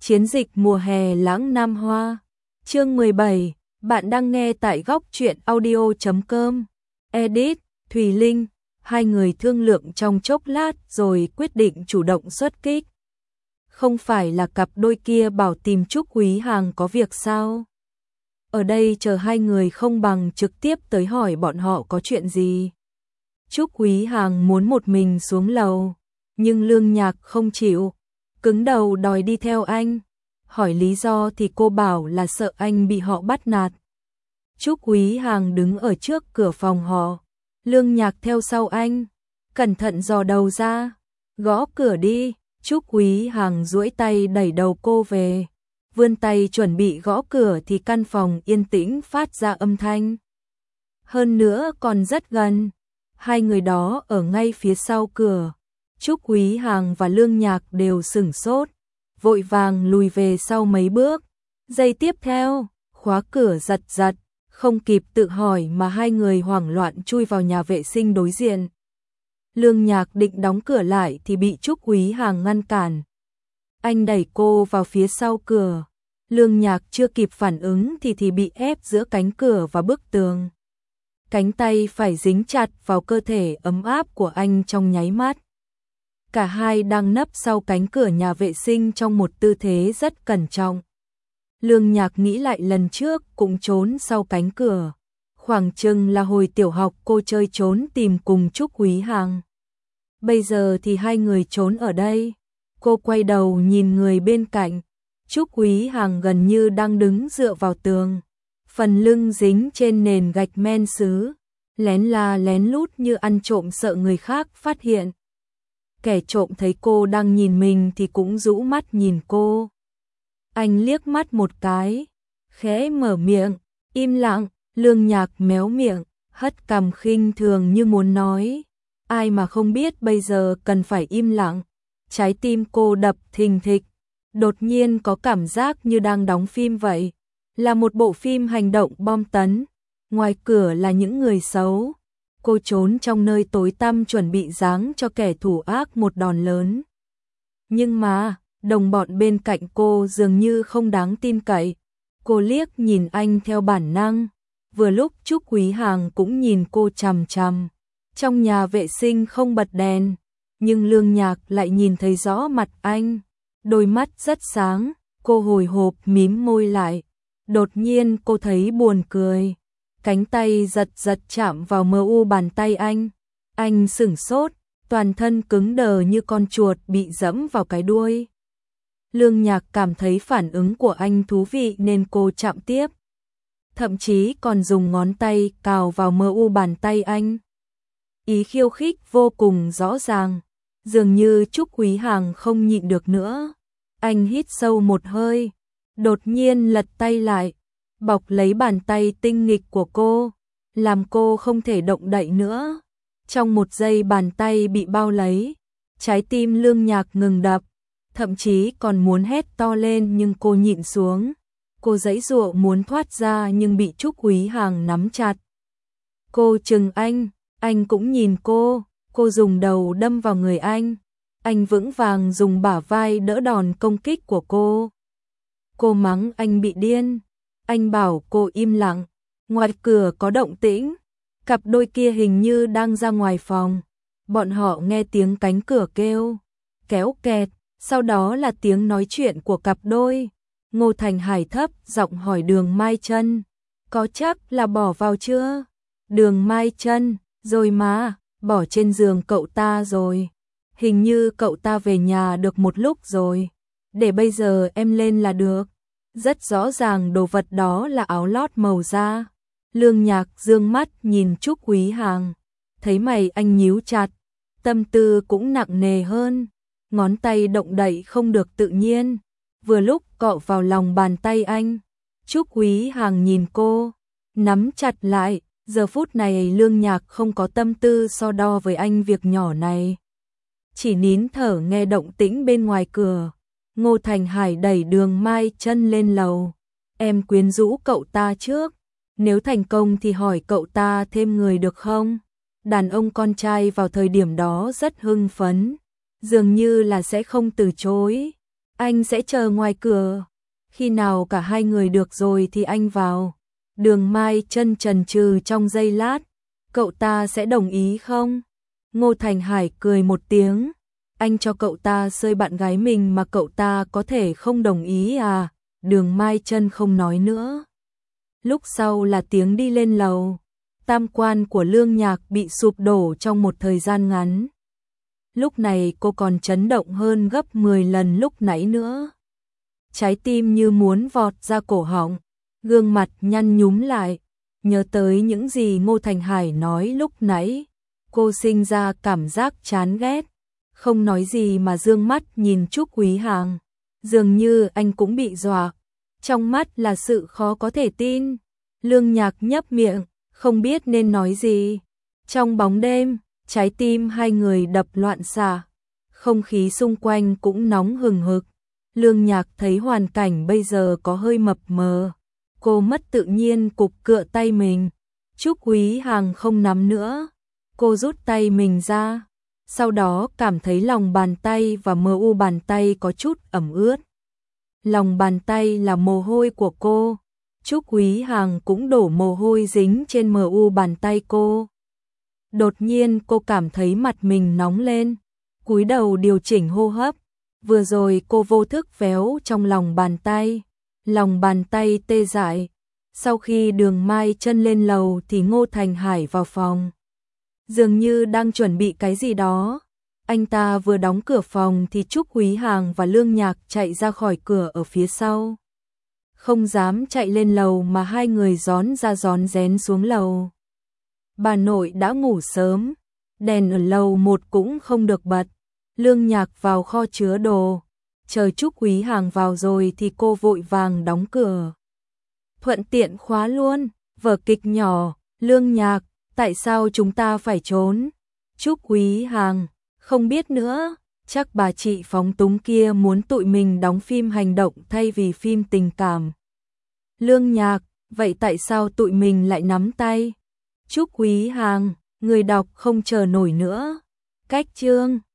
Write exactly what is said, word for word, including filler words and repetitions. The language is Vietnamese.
Chiến dịch mùa hè lãng Nam Hoa. Chương mười bảy, bạn đang nghe tại góc truyện audio chấm com. Edit, Thùy Linh. Hai người thương lượng trong chốc lát rồi quyết định chủ động xuất kích. Không phải là cặp đôi kia bảo tìm Trúc Quý Hàng có việc sao? Ở đây chờ hai người không bằng trực tiếp tới hỏi bọn họ có chuyện gì. Trúc Quý Hàng muốn một mình xuống lầu, nhưng Lương Nhạc không chịu, cứng đầu đòi đi theo anh. Hỏi lý do thì cô bảo là sợ anh bị họ bắt nạt. Trúc Quý Hàng đứng ở trước cửa phòng họ, Lương Nhạc theo sau anh, cẩn thận dò đầu ra, gõ cửa đi. Trúc Quý Hàng duỗi tay đẩy đầu cô về, vươn tay chuẩn bị gõ cửa thì căn phòng yên tĩnh phát ra âm thanh. Hơn nữa còn rất gần, hai người đó ở ngay phía sau cửa. Trúc Quý Hàng và Lương Nhạc đều sửng sốt, vội vàng lùi về sau mấy bước. Giây tiếp theo, khóa cửa giật giật, không kịp tự hỏi mà hai người hoảng loạn chui vào nhà vệ sinh đối diện. Lương Nhạc định đóng cửa lại thì bị Trúc Quý Hàng ngăn cản. Anh đẩy cô vào phía sau cửa. Lương Nhạc chưa kịp phản ứng thì thì bị ép giữa cánh cửa và bức tường. Cánh tay phải dính chặt vào cơ thể ấm áp của anh trong nháy mắt. Cả hai đang nấp sau cánh cửa nhà vệ sinh trong một tư thế rất cẩn trọng. Lương Nhạc nghĩ lại lần trước cũng trốn sau cánh cửa. Khoảng chừng là hồi tiểu học cô chơi trốn tìm cùng Trúc Quý Hàng. Bây giờ thì hai người trốn ở đây. Cô quay đầu nhìn người bên cạnh. Trúc Quý Hàng gần như đang đứng dựa vào tường, phần lưng dính trên nền gạch men sứ, lén la lén lút như ăn trộm sợ người khác phát hiện. Kẻ trộm thấy cô đang nhìn mình thì cũng rũ mắt nhìn cô. Anh liếc mắt một cái, khẽ mở miệng, im lặng. Lương Nhạc méo miệng, hất cằm khinh thường như muốn nói, ai mà không biết bây giờ cần phải im lặng. Trái tim cô đập thình thịch, đột nhiên có cảm giác như đang đóng phim vậy, là một bộ phim hành động bom tấn. Ngoài cửa là những người xấu, cô trốn trong nơi tối tăm chuẩn bị giáng cho kẻ thủ ác một đòn lớn. Nhưng mà, đồng bọn bên cạnh cô dường như không đáng tin cậy. Cô liếc nhìn anh theo bản năng. Vừa lúc Trúc Quý Hàng cũng nhìn cô chằm chằm. Trong nhà vệ sinh không bật đèn, nhưng Lương Nhạc lại nhìn thấy rõ mặt anh. Đôi mắt rất sáng, cô hồi hộp mím môi lại. Đột nhiên cô thấy buồn cười. Cánh tay giật giật chạm vào mờ u bàn tay anh. Anh sửng sốt, toàn thân cứng đờ như con chuột bị dẫm vào cái đuôi. Lương Nhạc cảm thấy phản ứng của anh thú vị nên cô chạm tiếp. Thậm chí còn dùng ngón tay cào vào mờ u bàn tay anh. Ý khiêu khích vô cùng rõ ràng, dường như Trúc Quý Hàng không nhịn được nữa. Anh hít sâu một hơi, đột nhiên lật tay lại, bọc lấy bàn tay tinh nghịch của cô, làm cô không thể động đậy nữa. Trong một giây bàn tay bị bao lấy, trái tim Lương Nhạc ngừng đập, thậm chí còn muốn hét to lên nhưng cô nhịn xuống. Cô giãy giụa muốn thoát ra nhưng bị Trúc Quý Hàng nắm chặt. Cô chừng anh, anh cũng nhìn cô, cô dùng đầu đâm vào người anh. Anh vững vàng dùng bả vai đỡ đòn công kích của cô. Cô mắng anh bị điên, anh bảo cô im lặng. Ngoài cửa có động tĩnh, cặp đôi kia hình như đang ra ngoài phòng. Bọn họ nghe tiếng cánh cửa kêu, kéo kẹt, sau đó là tiếng nói chuyện của cặp đôi. Ngô Thành Hải thấp giọng hỏi Đường Mai Trân, có chắc là bỏ vào chưa? Đường Mai Trân, rồi mà, bỏ trên giường cậu ta rồi. Hình như cậu ta về nhà được một lúc rồi. Để bây giờ em lên là được. Rất rõ ràng đồ vật đó là áo lót màu da. Lương Nhạc dương mắt nhìn Trúc Quý Hàng, thấy mày anh nhíu chặt, tâm tư cũng nặng nề hơn. Ngón tay động đậy không được tự nhiên, vừa lúc cọ vào lòng bàn tay anh. Trúc Quý Hàng nhìn cô, nắm chặt lại. Giờ phút này Lương Nhạc không có tâm tư so đo với anh việc nhỏ này, chỉ nín thở nghe động tĩnh bên ngoài cửa. Ngô Thành Hải đẩy Đường Mai Trân lên lầu. Em quyến rũ cậu ta trước, nếu thành công thì hỏi cậu ta thêm người được không? Đàn ông con trai vào thời điểm đó rất hưng phấn, dường như là sẽ không từ chối. Anh sẽ chờ ngoài cửa. Khi nào cả hai người được rồi thì anh vào. Đường Mai chân chần chừ trong giây lát. Cậu ta sẽ đồng ý không? Ngô Thành Hải cười một tiếng. Anh cho cậu ta xơi bạn gái mình mà cậu ta có thể không đồng ý à? Đường Mai chân không nói nữa. Lúc sau là tiếng đi lên lầu. Tam quan của Lương Nhạc bị sụp đổ trong một thời gian ngắn. Lúc này cô còn chấn động hơn gấp mười lần lúc nãy nữa. Trái tim như muốn vọt ra cổ họng, gương mặt nhăn nhúm lại, nhớ tới những gì Ngô Thành Hải nói lúc nãy. Cô sinh ra cảm giác chán ghét, không nói gì mà dương mắt nhìn Trúc Quý Hàng. Dường như anh cũng bị dọa, trong mắt là sự khó có thể tin. Lương Nhạc nhấp miệng, không biết nên nói gì. Trong bóng đêm, trái tim hai người đập loạn xạ, không khí xung quanh cũng nóng hừng hực. Lương Nhạc thấy hoàn cảnh bây giờ có hơi mập mờ, cô mất tự nhiên cục cựa tay mình. Trúc Quý Hàng không nắm nữa, cô rút tay mình ra, sau đó cảm thấy lòng bàn tay và mờ u bàn tay có chút ẩm ướt. Lòng bàn tay là mồ hôi của cô, Trúc Quý Hàng cũng đổ mồ hôi dính trên mờ u bàn tay cô. Đột nhiên cô cảm thấy mặt mình nóng lên, cúi đầu điều chỉnh hô hấp. Vừa rồi cô vô thức véo trong lòng bàn tay, lòng bàn tay tê dại. Sau khi Đường Mai chân lên lầu thì Ngô Thành Hải vào phòng. Dường như đang chuẩn bị cái gì đó. Anh ta vừa đóng cửa phòng thì Trúc Quý Hàng và Lương Nhạc chạy ra khỏi cửa ở phía sau. Không dám chạy lên lầu mà hai người rón ra rón rén xuống lầu. Bà nội đã ngủ sớm, đèn ở lầu một cũng không được bật. Lương Nhạc vào kho chứa đồ, chờ Trúc Quý Hàng vào rồi thì cô vội vàng đóng cửa. Thuận tiện khóa luôn, vở kịch nhỏ, Lương Nhạc, tại sao chúng ta phải trốn? Trúc Quý Hàng, không biết nữa, chắc bà chị phóng túng kia muốn tụi mình đóng phim hành động thay vì phim tình cảm. Lương Nhạc, vậy tại sao tụi mình lại nắm tay? Trúc Quý Hàng, người đọc không chờ nổi nữa. Cách chương